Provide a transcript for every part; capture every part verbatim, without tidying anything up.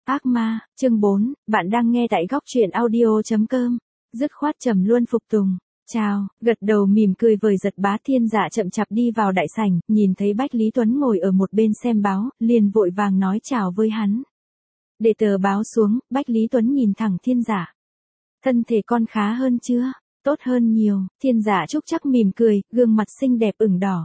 Ác ma, chương bốn, bạn đang nghe tại góc truyện audio.com. Dứt khoát trầm luôn phục tùng. Chào, gật đầu mỉm cười vời Giật Bá. Thiên Dạ chậm chạp đi vào đại sảnh, nhìn thấy Bách Lý Tuấn ngồi ở một bên xem báo, liền vội vàng nói chào với hắn. Để tờ báo xuống, Bách Lý Tuấn nhìn thẳng Thiên Dạ. Thân thể con khá hơn chưa? Tốt hơn nhiều. Thiên Dạ trúc chắc mỉm cười, gương mặt xinh đẹp ửng đỏ.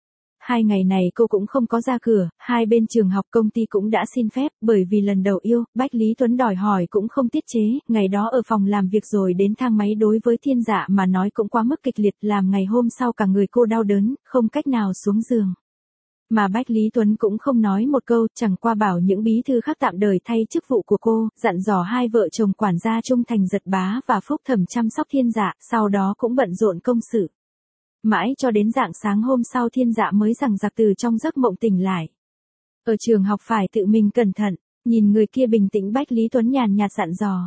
Hai ngày này cô cũng không có ra cửa, hai bên trường học công ty cũng đã xin phép, bởi vì lần đầu yêu, Bách Lý Tuấn đòi hỏi cũng không tiết chế, ngày đó ở phòng làm việc rồi đến thang máy đối với Thiên Dạ mà nói cũng quá mức kịch liệt, làm ngày hôm sau cả người cô đau đớn, không cách nào xuống giường. Mà Bách Lý Tuấn cũng không nói một câu, chẳng qua bảo những bí thư khác tạm đời thay chức vụ của cô, dặn dò hai vợ chồng quản gia trung thành Giật Bá và Phúc Thẩm chăm sóc Thiên Dạ, sau đó cũng bận rộn công sự. Mãi cho đến rạng sáng hôm sau Thiên Dạ mới rằng giặc từ trong giấc mộng tỉnh lại. Ở trường học phải tự mình cẩn thận, nhìn người kia bình tĩnh Bách Lý Tuấn nhàn nhạt dặn dò.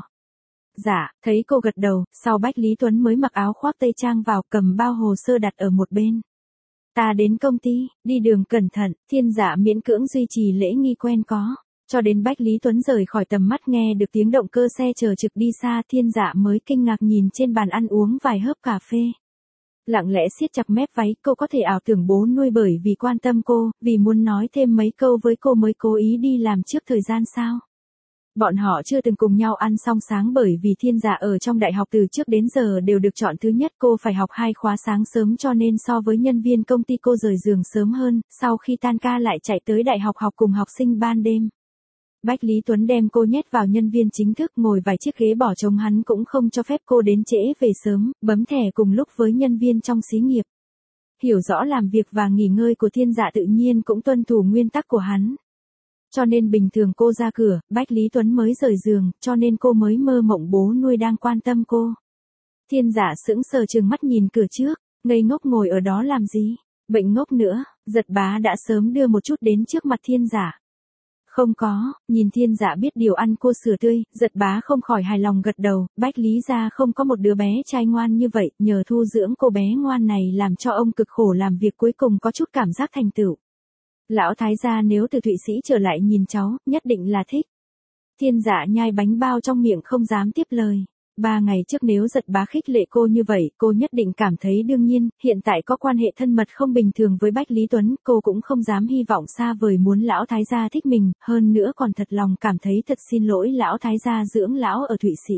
Dạ, thấy cô gật đầu, sau Bách Lý Tuấn mới mặc áo khoác tây trang vào, cầm bao hồ sơ đặt ở một bên. Ta đến công ty, đi đường cẩn thận, Thiên Dạ miễn cưỡng duy trì lễ nghi quen có. Cho đến Bách Lý Tuấn rời khỏi tầm mắt nghe được tiếng động cơ xe chờ trực đi xa, Thiên Dạ mới kinh ngạc nhìn trên bàn ăn uống vài hớp cà phê. Lặng lẽ siết chặt mép váy, cô có thể ảo tưởng bố nuôi bởi vì quan tâm cô, vì muốn nói thêm mấy câu với cô mới cố ý đi làm trước thời gian sao. Bọn họ chưa từng cùng nhau ăn xong sáng bởi vì Thiên Dạ ở trong đại học từ trước đến giờ đều được chọn thứ nhất, cô phải học hai khóa sáng sớm cho nên so với nhân viên công ty cô rời giường sớm hơn, sau khi tan ca lại chạy tới đại học học cùng học sinh ban đêm. Bách Lý Tuấn đem cô nhét vào nhân viên chính thức, ngồi vài chiếc ghế bỏ trống, hắn cũng không cho phép cô đến trễ về sớm, bấm thẻ cùng lúc với nhân viên trong xí nghiệp. Hiểu rõ làm việc và nghỉ ngơi của Thiên Dạ tự nhiên cũng tuân thủ nguyên tắc của hắn. Cho nên bình thường cô ra cửa, Bách Lý Tuấn mới rời giường, cho nên cô mới mơ mộng bố nuôi đang quan tâm cô. Thiên Dạ sững sờ trừng mắt nhìn cửa trước, ngây ngốc ngồi ở đó làm gì, bệnh ngốc nữa. Giật Bá đã sớm đưa một chút đến trước mặt Thiên Dạ. Không có, nhìn Thiên Dạ biết điều ăn cô sửa tươi, Giật Bá không khỏi hài lòng gật đầu, Bách Lý gia không có một đứa bé trai ngoan như vậy, nhờ thu dưỡng cô bé ngoan này làm cho ông cực khổ làm việc cuối cùng có chút cảm giác thành tựu. Lão thái gia nếu từ Thụy Sĩ trở lại nhìn cháu, nhất định là thích. Thiên Dạ nhai bánh bao trong miệng không dám tiếp lời. Ba ngày trước nếu Giật Bá khích lệ cô như vậy, cô nhất định cảm thấy đương nhiên, hiện tại có quan hệ thân mật không bình thường với Bách Lý Tuấn, cô cũng không dám hy vọng xa vời muốn lão thái gia thích mình, hơn nữa còn thật lòng cảm thấy thật xin lỗi lão thái gia dưỡng lão ở Thụy Sĩ.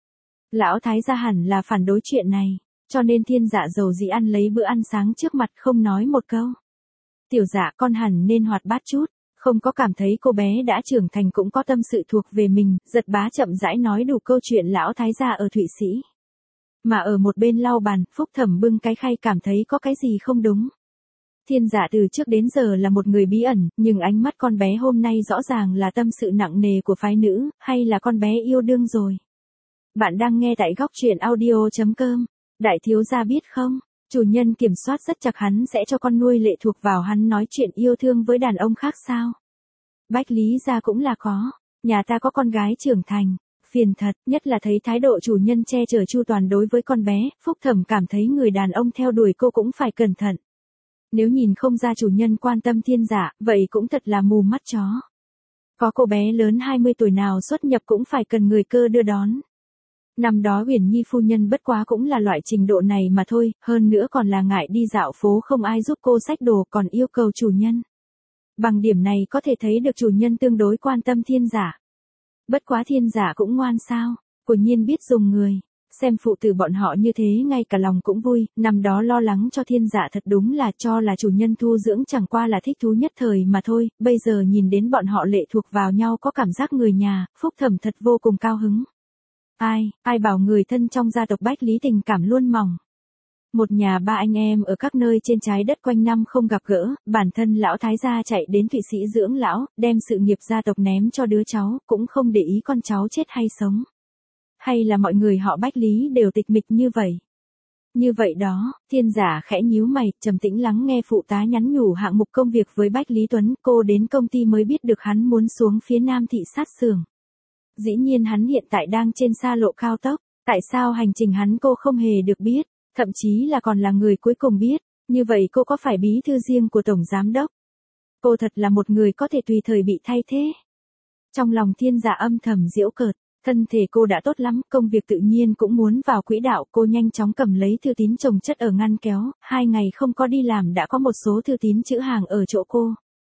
Lão thái gia hẳn là phản đối chuyện này, cho nên Thiên Dạ dầu dĩ ăn lấy bữa ăn sáng trước mặt không nói một câu. Tiểu Dạ, con hẳn nên hoạt bát chút. Không có cảm thấy cô bé đã trưởng thành cũng có tâm sự thuộc về mình, Giật Bá chậm rãi nói đủ câu chuyện lão thái gia ở Thụy Sĩ. Mà ở một bên lau bàn, Phúc Thẩm bưng cái khay cảm thấy có cái gì không đúng. Thiên Dạ từ trước đến giờ là một người bí ẩn, nhưng ánh mắt con bé hôm nay rõ ràng là tâm sự nặng nề của phái nữ, hay là con bé yêu đương rồi. Bạn đang nghe tại góc truyện audio.com. Đại thiếu gia biết không? Chủ nhân kiểm soát rất chặt, hắn sẽ cho con nuôi lệ thuộc vào hắn nói chuyện yêu thương với đàn ông khác sao? Bách Lý gia cũng là có, nhà ta có con gái trưởng thành, phiền thật, nhất là thấy thái độ chủ nhân che chở chu toàn đối với con bé, Phúc Thẩm cảm thấy người đàn ông theo đuổi cô cũng phải cẩn thận. Nếu nhìn không ra chủ nhân quan tâm Thiên Dạ, vậy cũng thật là mù mắt chó. Có cô bé lớn hai mươi tuổi nào xuất nhập cũng phải cần người cơ đưa đón. Năm đó Uyển Nhi phu nhân bất quá cũng là loại trình độ này mà thôi, hơn nữa còn là ngại đi dạo phố không ai giúp cô xách đồ còn yêu cầu chủ nhân. Bằng điểm này có thể thấy được chủ nhân tương đối quan tâm Thiên Dạ. Bất quá Thiên Dạ cũng ngoan sao, quả nhiên biết dùng người. Xem phụ tử bọn họ như thế ngay cả lòng cũng vui, năm đó lo lắng cho Thiên Dạ thật đúng là cho là chủ nhân thu dưỡng chẳng qua là thích thú nhất thời mà thôi, bây giờ nhìn đến bọn họ lệ thuộc vào nhau có cảm giác người nhà, Phúc Thẩm thật vô cùng cao hứng. Ai, ai bảo người thân trong gia tộc Bách Lý tình cảm luôn mỏng. Một nhà ba anh em ở các nơi trên trái đất quanh năm không gặp gỡ, bản thân lão thái gia chạy đến Thụy Sĩ dưỡng lão, đem sự nghiệp gia tộc ném cho đứa cháu, cũng không để ý con cháu chết hay sống. Hay là mọi người họ Bách Lý đều tịch mịch như vậy? Như vậy đó, Thiên Dạ khẽ nhíu mày, trầm tĩnh lắng nghe phụ tá nhắn nhủ hạng mục công việc với Bách Lý Tuấn, cô đến công ty mới biết được hắn muốn xuống phía Nam thị sát xưởng. Dĩ nhiên hắn hiện tại đang trên xa lộ cao tốc, tại sao hành trình hắn cô không hề được biết, thậm chí là còn là người cuối cùng biết, như vậy cô có phải bí thư riêng của Tổng Giám Đốc? Cô thật là một người có thể tùy thời bị thay thế. Trong lòng Thiên Dạ âm thầm giễu cợt, thân thể cô đã tốt lắm, công việc tự nhiên cũng muốn vào quỹ đạo, cô nhanh chóng cầm lấy thư tín chồng chất ở ngăn kéo, hai ngày không có đi làm đã có một số thư tín chữ hàng ở chỗ cô.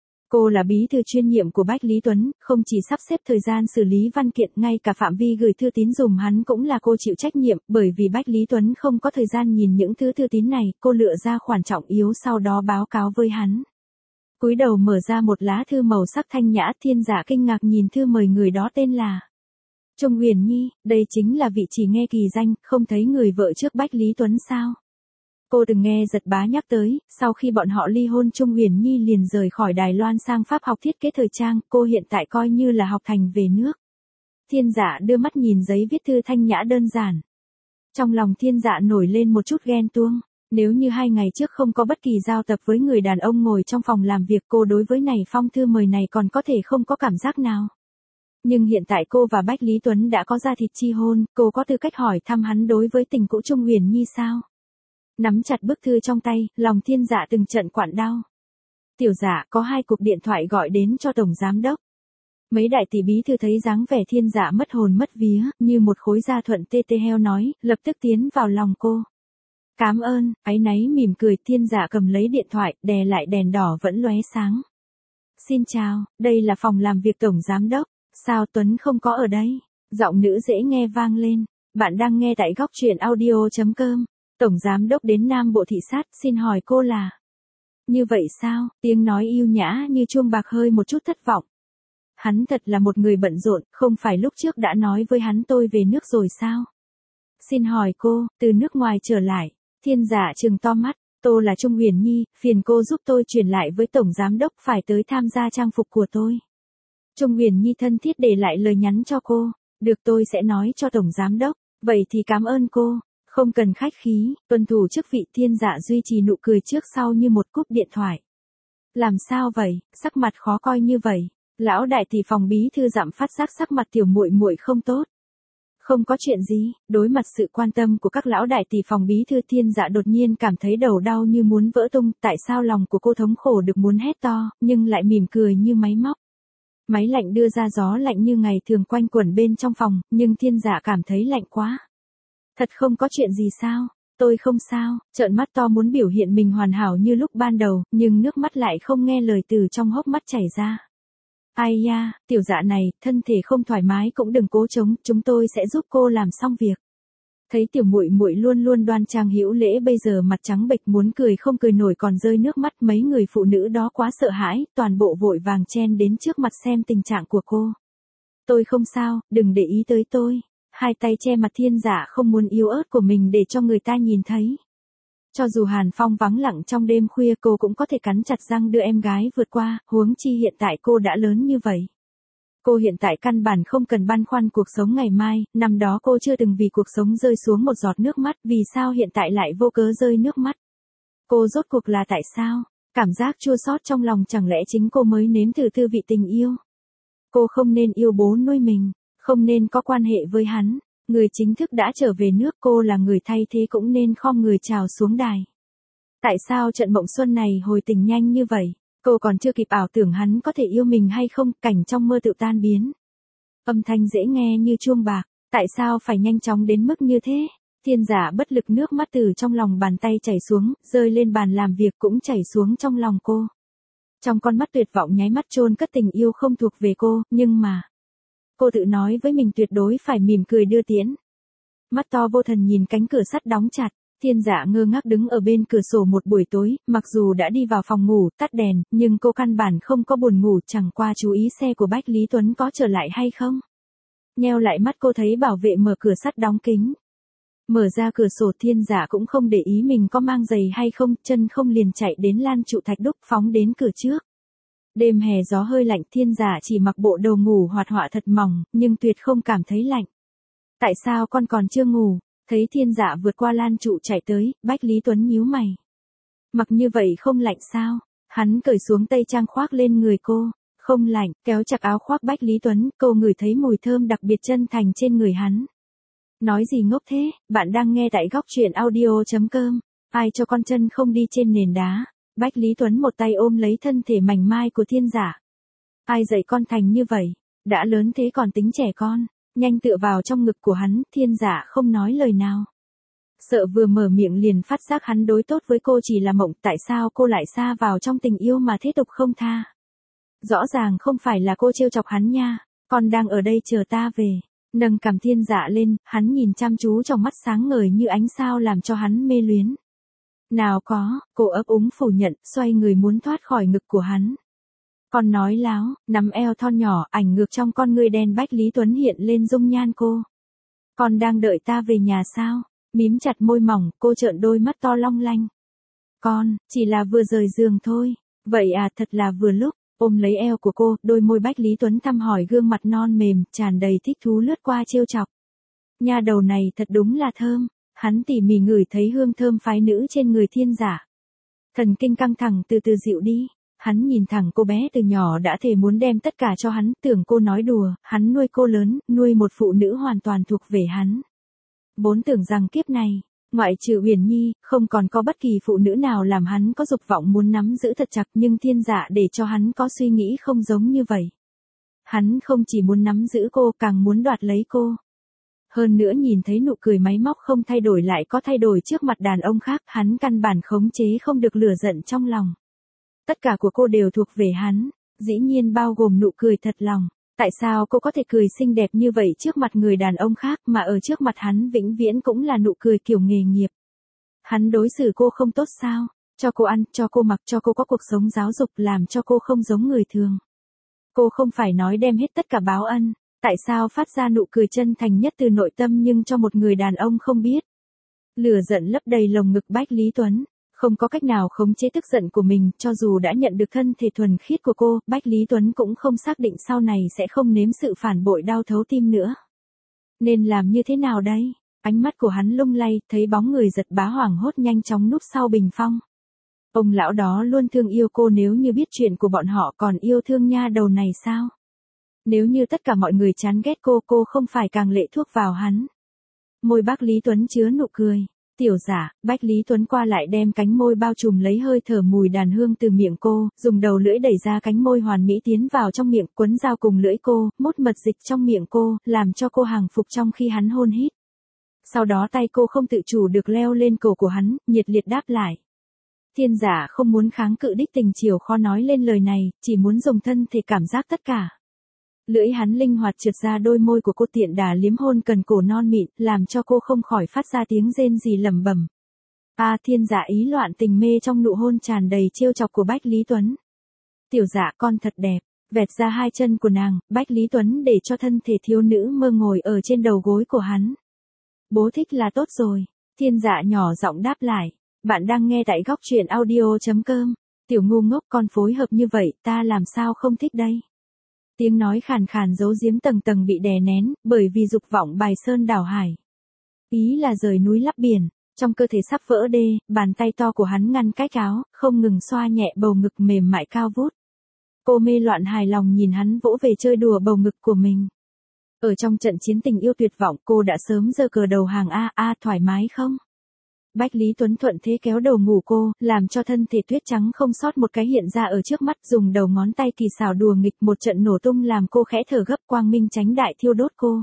Cô là bí thư chuyên nhiệm của Bách Lý Tuấn, không chỉ sắp xếp thời gian xử lý văn kiện, ngay cả phạm vi gửi thư tín dùm hắn cũng là cô chịu trách nhiệm, bởi vì Bách Lý Tuấn không có thời gian nhìn những thứ thư tín này, cô lựa ra khoản trọng yếu sau đó báo cáo với hắn. Cúi đầu mở ra một lá thư màu sắc thanh nhã, Thiên Dạ kinh ngạc nhìn thư mời, người đó tên là Trung Huyền Nhi, đây chính là vị chỉ nghe kỳ danh, không thấy người vợ trước Bách Lý Tuấn sao? Cô từng nghe Giật Bá nhắc tới, sau khi bọn họ ly hôn Trung Huyền Nhi liền rời khỏi Đài Loan sang Pháp học thiết kế thời trang, cô hiện tại coi như là học thành về nước. Thiên Dạ đưa mắt nhìn giấy viết thư thanh nhã đơn giản. Trong lòng Thiên Dạ nổi lên một chút ghen tuông, nếu như hai ngày trước không có bất kỳ giao tập với người đàn ông ngồi trong phòng làm việc, cô đối với này phong thư mời này còn có thể không có cảm giác nào. Nhưng hiện tại cô và Bách Lý Tuấn đã có ra thịt chi hôn, cô có tư cách hỏi thăm hắn đối với tình cũ Trung Huyền Nhi sao? Nắm chặt bức thư trong tay, lòng Thiên Dạ từng trận quặn đau. Tiểu Dạ, có hai cuộc điện thoại gọi đến cho Tổng Giám Đốc. Mấy đại tỷ bí thư thấy dáng vẻ Thiên Dạ mất hồn mất vía, như một khối da thuận tê tê heo nói, lập tức tiến vào lòng cô. Cám ơn, áy náy mỉm cười, Thiên Dạ cầm lấy điện thoại, đè lại đèn đỏ vẫn lóe sáng. Xin chào, đây là phòng làm việc Tổng Giám Đốc, sao Tuấn không có ở đây? Giọng nữ dễ nghe vang lên, bạn đang nghe tại góc truyện audio.com. Tổng Giám Đốc đến Nam Bộ thị sát, xin hỏi cô là... Như vậy sao, tiếng nói yêu nhã như chuông bạc hơi một chút thất vọng. Hắn thật là một người bận rộn, không phải lúc trước đã nói với hắn tôi về nước rồi sao? Xin hỏi cô, từ nước ngoài trở lại, Thiên Dạ trừng to mắt, tôi là Trung Huyền Nhi, phiền cô giúp tôi truyền lại với Tổng Giám Đốc phải tới tham gia trang phục của tôi. Trung Huyền Nhi thân thiết để lại lời nhắn cho cô, được tôi sẽ nói cho Tổng Giám Đốc, vậy thì cảm ơn cô. Không cần khách khí, tuân thủ chức vị. Thiên Dạ duy trì nụ cười trước sau như một cúp điện thoại. Làm sao vậy, sắc mặt khó coi như vậy? Lão đại tỷ phòng bí thư Dạm phát giác sắc mặt tiểu muội muội không tốt. Không có chuyện gì, đối mặt sự quan tâm của các lão đại tỷ phòng bí thư, Thiên Dạ đột nhiên cảm thấy đầu đau như muốn vỡ tung, tại sao lòng của cô thống khổ được muốn hét to, nhưng lại mỉm cười như máy móc. Máy lạnh đưa ra gió lạnh như ngày thường quanh quẩn bên trong phòng, nhưng Thiên Dạ cảm thấy lạnh quá. Thật không có chuyện gì sao? Tôi không sao, trợn mắt to muốn biểu hiện mình hoàn hảo như lúc ban đầu, nhưng nước mắt lại không nghe lời từ trong hốc mắt chảy ra. Ai ya, tiểu Dạ này, thân thể không thoải mái cũng đừng cố chống, chúng tôi sẽ giúp cô làm xong việc. Thấy tiểu muội muội luôn luôn đoan trang hữu lễ bây giờ mặt trắng bệch muốn cười không cười nổi còn rơi nước mắt, mấy người phụ nữ đó quá sợ hãi, toàn bộ vội vàng chen đến trước mặt xem tình trạng của cô. Tôi không sao, đừng để ý tới tôi. Hai tay che mặt Thiên Dạ không muốn yếu ớt của mình để cho người ta nhìn thấy. Cho dù Hàn Phong vắng lặng trong đêm khuya cô cũng có thể cắn chặt răng đưa em gái vượt qua, huống chi hiện tại cô đã lớn như vậy. Cô hiện tại căn bản không cần băn khoăn cuộc sống ngày mai, năm đó cô chưa từng vì cuộc sống rơi xuống một giọt nước mắt, vì sao hiện tại lại vô cớ rơi nước mắt. Cô rốt cuộc là tại sao? Cảm giác chua xót trong lòng chẳng lẽ chính cô mới nếm thử tư vị tình yêu? Cô không nên yêu bố nuôi mình. Không nên có quan hệ với hắn, người chính thức đã trở về nước, cô là người thay thế cũng nên khom người chào xuống đài. Tại sao trận mộng xuân này hồi tình nhanh như vậy, cô còn chưa kịp ảo tưởng hắn có thể yêu mình hay không, cảnh trong mơ tự tan biến. Âm thanh dễ nghe như chuông bạc, tại sao phải nhanh chóng đến mức như thế? Thiên Dạ bất lực, nước mắt từ trong lòng bàn tay chảy xuống, rơi lên bàn làm việc cũng chảy xuống trong lòng cô. Trong con mắt tuyệt vọng nháy mắt chôn cất tình yêu không thuộc về cô, nhưng mà... Cô tự nói với mình tuyệt đối phải mỉm cười đưa tiễn. Mắt to vô thần nhìn cánh cửa sắt đóng chặt, Thiên Dạ ngơ ngác đứng ở bên cửa sổ một buổi tối, mặc dù đã đi vào phòng ngủ, tắt đèn, nhưng cô căn bản không có buồn ngủ, chẳng qua chú ý xe của Bách Lý Tuấn có trở lại hay không. Nheo lại mắt cô thấy bảo vệ mở cửa sắt đóng kính. Mở ra cửa sổ, Thiên Dạ cũng không để ý mình có mang giày hay không, chân không liền chạy đến lan trụ thạch đúc phóng đến cửa trước. Đêm hè gió hơi lạnh, Thiên Dạ chỉ mặc bộ đồ ngủ hoạt họa thật mỏng, nhưng tuyệt không cảm thấy lạnh. Tại sao con còn chưa ngủ? Thấy Thiên Dạ vượt qua lan trụ chạy tới, Bách Lý Tuấn nhíu mày. Mặc như vậy không lạnh sao? Hắn cởi xuống tây trang khoác lên người cô. Không lạnh, kéo chặt áo khoác Bách Lý Tuấn, cô ngửi thấy mùi thơm đặc biệt chân thành trên người hắn. Nói gì ngốc thế, bạn đang nghe tại góc truyện audio.com. Ai cho con chân không đi trên nền đá? Bách Lý Tuấn một tay ôm lấy thân thể mảnh mai của Thiên Dạ. Ai dạy con thành như vậy? Đã lớn thế còn tính trẻ con, nhanh tựa vào trong ngực của hắn, Thiên Dạ không nói lời nào. Sợ vừa mở miệng liền phát giác hắn đối tốt với cô chỉ là mộng, tại sao cô lại xa vào trong tình yêu mà thế tục không tha. Rõ ràng không phải là cô trêu chọc hắn nha, con đang ở đây chờ ta về. Nâng cằm Thiên Dạ lên, hắn nhìn chăm chú trong mắt sáng ngời như ánh sao làm cho hắn mê luyến. Nào có, cô ấp úng phủ nhận, xoay người muốn thoát khỏi ngực của hắn. Con nói láo, nắm eo thon nhỏ, ảnh ngược trong con ngươi đen Bách Lý Tuấn hiện lên dung nhan cô. Con đang đợi ta về nhà sao? Mím chặt môi mỏng, cô trợn đôi mắt to long lanh. Con, chỉ là vừa rời giường thôi. Vậy à, thật là vừa lúc. Ôm lấy eo của cô, đôi môi Bách Lý Tuấn thăm hỏi gương mặt non mềm, tràn đầy thích thú lướt qua trêu chọc. Nha đầu này thật đúng là thơm. Hắn tỉ mỉ ngửi thấy hương thơm phái nữ trên người Thiên Dạ. Thần kinh căng thẳng từ từ dịu đi. Hắn nhìn thẳng cô bé từ nhỏ đã thề muốn đem tất cả cho hắn, tưởng cô nói đùa, hắn nuôi cô lớn, nuôi một phụ nữ hoàn toàn thuộc về hắn. Vốn tưởng rằng kiếp này, ngoại trừ Huyền Nhi, không còn có bất kỳ phụ nữ nào làm hắn có dục vọng muốn nắm giữ thật chặt, nhưng Thiên Dạ để cho hắn có suy nghĩ không giống như vậy. Hắn không chỉ muốn nắm giữ cô, càng muốn đoạt lấy cô. Hơn nữa nhìn thấy nụ cười máy móc không thay đổi lại có thay đổi trước mặt đàn ông khác, hắn căn bản khống chế không được lửa giận trong lòng. Tất cả của cô đều thuộc về hắn, dĩ nhiên bao gồm nụ cười thật lòng. Tại sao cô có thể cười xinh đẹp như vậy trước mặt người đàn ông khác mà ở trước mặt hắn vĩnh viễn cũng là nụ cười kiểu nghề nghiệp? Hắn đối xử cô không tốt sao? Cho cô ăn, cho cô mặc, cho cô có cuộc sống giáo dục, làm cho cô không giống người thường. Cô không phải nói đem hết tất cả báo ân, tại sao phát ra nụ cười chân thành nhất từ nội tâm nhưng cho một người đàn ông không biết? Lửa giận lấp đầy lồng ngực Bách Lý Tuấn. Không có cách nào khống chế tức giận của mình, cho dù đã nhận được thân thể thuần khiết của cô, Bách Lý Tuấn cũng không xác định sau này sẽ không nếm sự phản bội đau thấu tim nữa. Nên làm như thế nào đây? Ánh mắt của hắn lung lay, thấy bóng người giật bá hoảng hốt nhanh chóng núp sau bình phong. Ông lão đó luôn thương yêu cô, nếu như biết chuyện của bọn họ còn yêu thương nha đầu này sao? Nếu như tất cả mọi người chán ghét cô, cô không phải càng lệ thuốc vào hắn. Môi Bách Lý Tuấn chứa nụ cười. Tiểu Dạ, Bách Lý Tuấn qua lại đem cánh môi bao trùm lấy hơi thở mùi đàn hương từ miệng cô, dùng đầu lưỡi đẩy ra cánh môi hoàn mỹ tiến vào trong miệng, quấn dao cùng lưỡi cô, mút mật dịch trong miệng cô, làm cho cô hàng phục trong khi hắn hôn hít. Sau đó tay cô không tự chủ được leo lên cổ của hắn, nhiệt liệt đáp lại. Thiên Dạ không muốn kháng cự đích tình chiều khó nói lên lời này, chỉ muốn dùng thân thể cảm giác tất cả. Lưỡi hắn linh hoạt trượt ra đôi môi của cô, tiện đà liếm hôn cần cổ non mịn, làm cho cô không khỏi phát ra tiếng rên rỉ lẩm bẩm. A à, Thiên Dạ ý loạn tình mê trong nụ hôn tràn đầy trêu chọc của Bách Lý Tuấn. Tiểu Dạ con thật đẹp, vẹt ra hai chân của nàng, Bách Lý Tuấn để cho thân thể thiếu nữ mơ ngồi ở trên đầu gối của hắn. Bố thích là tốt rồi, Thiên Dạ nhỏ giọng đáp lại. Bạn đang nghe tại góc truyện audio chấm com. Tiểu ngu ngốc, con phối hợp như vậy, ta làm sao không thích đây? Tiếng nói khàn khàn giấu giếm tầng tầng bị đè nén, bởi vì dục vọng bài sơn đảo hải. Ý là rời núi lấp biển, trong cơ thể sắp vỡ đê, bàn tay to của hắn ngăn cách áo, không ngừng xoa nhẹ bầu ngực mềm mại cao vút. Cô mê loạn hài lòng nhìn hắn vỗ về chơi đùa bầu ngực của mình. Ở trong trận chiến tình yêu tuyệt vọng, cô đã sớm giơ cờ đầu hàng a a thoải mái không? Bách Lý Tuấn thuận thế kéo đầu ngủ cô, làm cho thân thể tuyết trắng không sót một cái hiện ra ở trước mắt, dùng đầu ngón tay kỳ xảo đùa nghịch một trận nổ tung làm cô khẽ thở gấp, quang minh chánh đại thiêu đốt cô.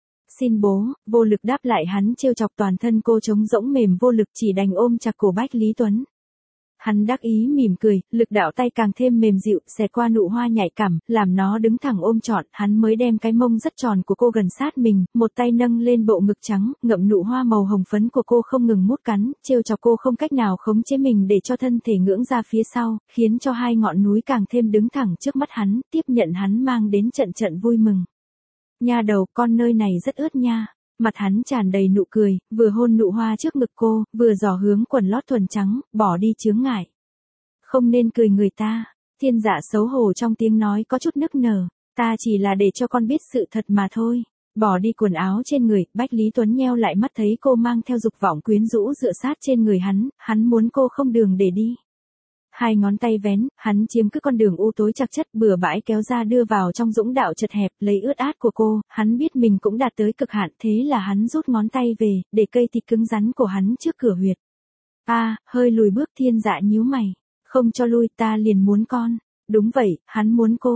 Xin bố, vô lực đáp lại hắn trêu chọc, toàn thân cô trống rỗng mềm vô lực, chỉ đành ôm chặt cổ Bách Lý Tuấn. Hắn đắc ý mỉm cười, lực đạo tay càng thêm mềm dịu, xẹt qua nụ hoa nhạy cảm, làm nó đứng thẳng ôm trọn, hắn mới đem cái mông rất tròn của cô gần sát mình, một tay nâng lên bộ ngực trắng, ngậm nụ hoa màu hồng phấn của cô không ngừng mút cắn, trêu chọc cô không cách nào khống chế mình để cho thân thể ngưỡng ra phía sau, khiến cho hai ngọn núi càng thêm đứng thẳng trước mắt hắn, tiếp nhận hắn mang đến trận trận vui mừng. Nha đầu, con nơi này rất ướt nha. Mặt hắn tràn đầy nụ cười, vừa hôn nụ hoa trước ngực cô, vừa dò hướng quần lót thuần trắng, bỏ đi chướng ngại. Không nên cười người ta. Thiên Dạ xấu hổ trong tiếng nói có chút nức nở. Ta chỉ là để cho con biết sự thật mà thôi. Bỏ đi quần áo trên người, Bách Lý Tuấn nheo lại mắt thấy cô mang theo dục vọng quyến rũ dựa sát trên người hắn, hắn muốn cô không đường để đi. Hai ngón tay vén, hắn chiếm cứ con đường u tối chặt chất bừa bãi kéo ra đưa vào trong dũng đạo chật hẹp, lấy ướt át của cô, hắn biết mình cũng đạt tới cực hạn, thế là hắn rút ngón tay về, để cây thịt cứng rắn của hắn trước cửa huyệt. A, à, hơi lùi bước. Thiên Dạ nhíu mày, không cho lui, ta liền muốn con. Đúng vậy, hắn muốn cô.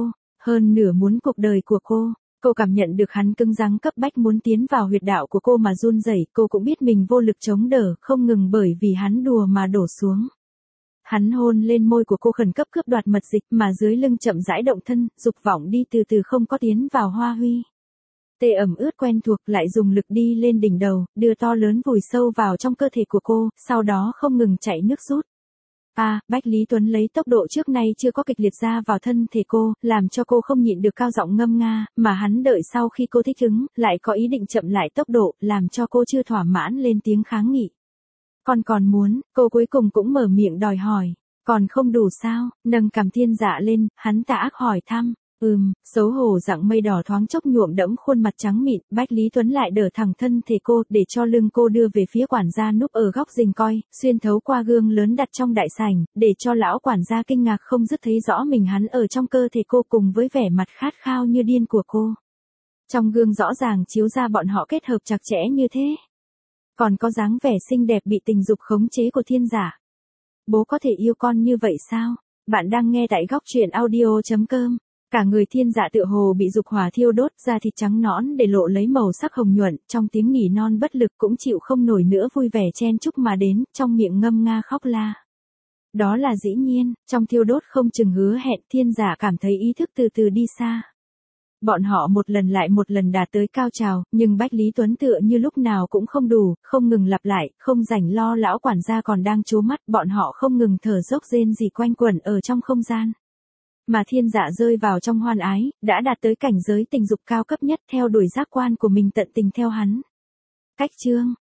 hơn nửa muốn cuộc đời của cô. Cô cảm nhận được hắn cứng rắn cấp bách muốn tiến vào huyệt đạo của cô mà run rẩy, cô cũng biết mình vô lực chống đỡ, không ngừng bởi vì hắn đùa mà đổ xuống. Hắn hôn lên môi của cô khẩn cấp cướp đoạt mật dịch mà dưới lưng chậm rãi động thân, dục vọng đi từ từ không có tiến vào hoa huy. Tê ẩm ướt quen thuộc lại dùng lực đi lên đỉnh đầu, đưa to lớn vùi sâu vào trong cơ thể của cô, sau đó không ngừng chảy nước rút. À, Bách Lý Tuấn lấy tốc độ trước nay chưa có kịch liệt ra vào thân thể cô, làm cho cô không nhịn được cao giọng ngâm nga, mà hắn đợi sau khi cô thích ứng, lại có ý định chậm lại tốc độ, làm cho cô chưa thỏa mãn lên tiếng kháng nghị. Còn còn muốn, cô cuối cùng cũng mở miệng đòi hỏi, còn không đủ sao, nâng cằm Thiên Dạ lên, hắn tà ác hỏi thăm. Ừm, xấu hổ dạng mây đỏ thoáng chốc nhuộm đẫm khuôn mặt trắng mịn, Bách Lý Tuấn lại đỡ thẳng thân thể cô, để cho lưng cô đưa về phía quản gia núp ở góc rình coi, xuyên thấu qua gương lớn đặt trong đại sảnh, để cho lão quản gia kinh ngạc không dứt thấy rõ mình hắn ở trong cơ thể cô cùng với vẻ mặt khát khao như điên của cô. Trong gương rõ ràng chiếu ra bọn họ kết hợp chặt chẽ như thế. Còn có dáng vẻ xinh đẹp bị tình dục khống chế của Thiên Dạ. Bố có thể yêu con như vậy sao? Bạn đang nghe tại góc truyện audio chấm com. Cả người Thiên Dạ tựa hồ bị dục hỏa thiêu đốt, da thịt trắng nõn để lộ lấy màu sắc hồng nhuận, trong tiếng nỉ non bất lực cũng chịu không nổi nữa vui vẻ chen chúc mà đến, trong miệng ngâm nga khóc la. Đó là dĩ nhiên, trong thiêu đốt không chừng hứa hẹn, Thiên Dạ cảm thấy ý thức từ từ đi xa. Bọn họ một lần lại một lần đạt tới cao trào, nhưng Bách Lý Tuấn tựa như lúc nào cũng không đủ, không ngừng lặp lại, không rảnh lo lão quản gia còn đang trố mắt, bọn họ không ngừng thở dốc rên rỉ quanh quẩn ở trong không gian. Mà Thiên Dạ rơi vào trong hoan ái, đã đạt tới cảnh giới tình dục cao cấp nhất theo đuổi giác quan của mình tận tình theo hắn. Cách chương,